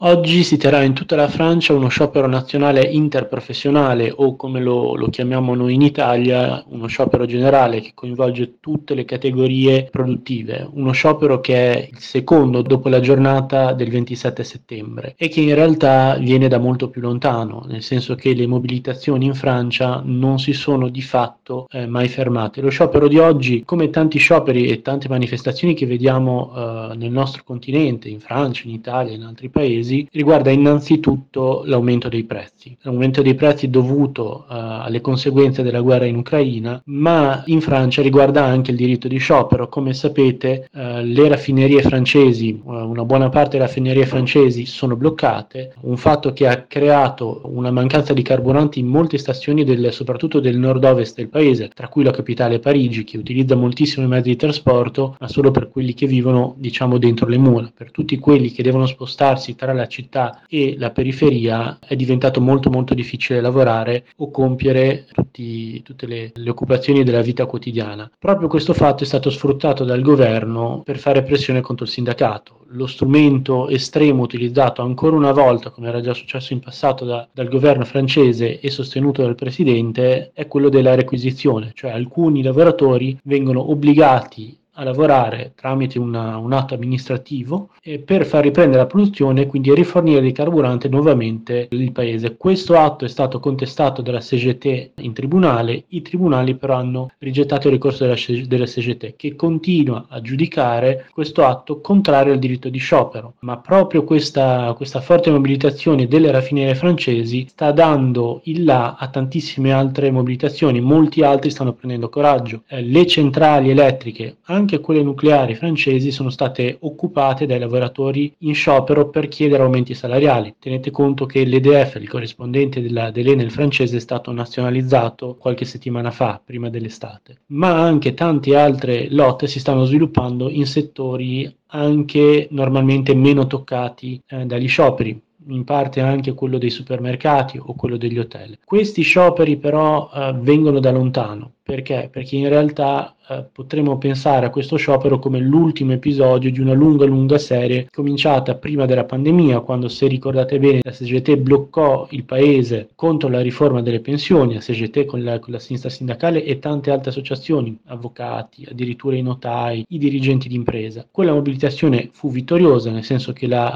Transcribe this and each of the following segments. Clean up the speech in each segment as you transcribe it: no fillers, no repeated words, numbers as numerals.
Oggi si terrà in tutta la Francia uno sciopero nazionale interprofessionale o come lo chiamiamo noi in Italia, uno sciopero generale che coinvolge tutte le categorie produttive, uno sciopero che è il secondo dopo la giornata del 27 settembre e che in realtà viene da molto più lontano, nel senso che le mobilitazioni in Francia non si sono di fatto mai fermate. Lo sciopero di oggi, come tanti scioperi e tante manifestazioni che vediamo nel nostro continente, in Francia, in Italia, in altri paesi, riguarda innanzitutto l'aumento dei prezzi. L'aumento dei prezzi dovuto alle conseguenze della guerra in Ucraina, ma in Francia riguarda anche il diritto di sciopero. Come sapete, le raffinerie francesi, una buona parte delle raffinerie francesi sono bloccate, un fatto che ha creato una mancanza di carburanti in molte stazioni soprattutto del nord-ovest del paese, tra cui la capitale Parigi, che utilizza moltissimi mezzi di trasporto, ma solo per quelli che vivono, diciamo, dentro le mura. Per tutti quelli che devono spostarsi tra la città e la periferia è diventato molto molto difficile lavorare o compiere tutte le occupazioni della vita quotidiana. Proprio questo fatto è stato sfruttato dal governo per fare pressione contro il sindacato. Lo strumento estremo utilizzato ancora una volta, come era già successo in passato dal governo francese e sostenuto dal presidente, è quello della requisizione, cioè alcuni lavoratori vengono obbligati a lavorare tramite un atto amministrativo per far riprendere la produzione e quindi rifornire di carburante nuovamente il paese. Questo atto è stato contestato dalla CGT in tribunale, i tribunali però hanno rigettato il ricorso della CGT, che continua a giudicare questo atto contrario al diritto di sciopero, ma proprio questa forte mobilitazione delle raffinerie francesi sta dando il là a tantissime altre mobilitazioni, molti altri stanno prendendo coraggio. Le centrali elettriche, anche quelle nucleari francesi, sono state occupate dai lavoratori in sciopero per chiedere aumenti salariali. Tenete conto che l'EDF, il corrispondente dell'Enel francese, è stato nazionalizzato qualche settimana fa, prima dell'estate. Ma anche tante altre lotte si stanno sviluppando in settori anche normalmente meno toccati dagli scioperi, in parte anche quello dei supermercati o quello degli hotel. Questi scioperi però vengono da lontano. Perché? Perché in realtà potremmo pensare a questo sciopero come l'ultimo episodio di una lunga serie cominciata prima della pandemia, quando, se ricordate bene, la CGT bloccò il paese contro la riforma delle pensioni, la CGT con la sinistra sindacale e tante altre associazioni, avvocati, addirittura i notai, i dirigenti d'impresa. Quella mobilitazione fu vittoriosa, nel senso che la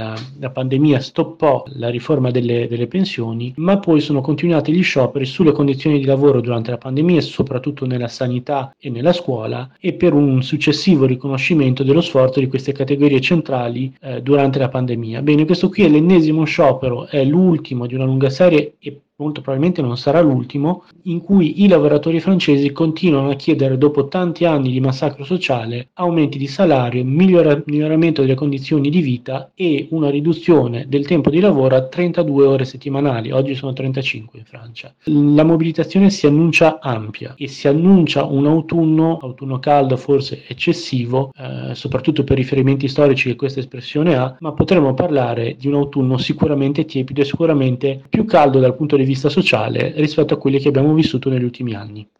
pandemia stoppò la riforma delle pensioni, ma poi sono continuati gli scioperi sulle condizioni di lavoro durante la pandemia, soprattutto nella sanità e nella scuola, e per un successivo riconoscimento dello sforzo di queste categorie centrali durante la pandemia. Bene, questo qui è l'ennesimo sciopero, è l'ultimo di una lunga serie e molto probabilmente non sarà l'ultimo, in cui i lavoratori francesi continuano a chiedere, dopo tanti anni di massacro sociale, aumenti di salario, miglioramento delle condizioni di vita e una riduzione del tempo di lavoro a 32 ore settimanali. Oggi sono 35 in Francia. La mobilitazione si annuncia ampia e si annuncia un autunno caldo forse eccessivo, soprattutto per riferimenti storici che questa espressione ha, ma potremmo parlare di un autunno sicuramente tiepido e sicuramente più caldo dal punto di vista sociale rispetto a quelli che abbiamo vissuto negli ultimi anni.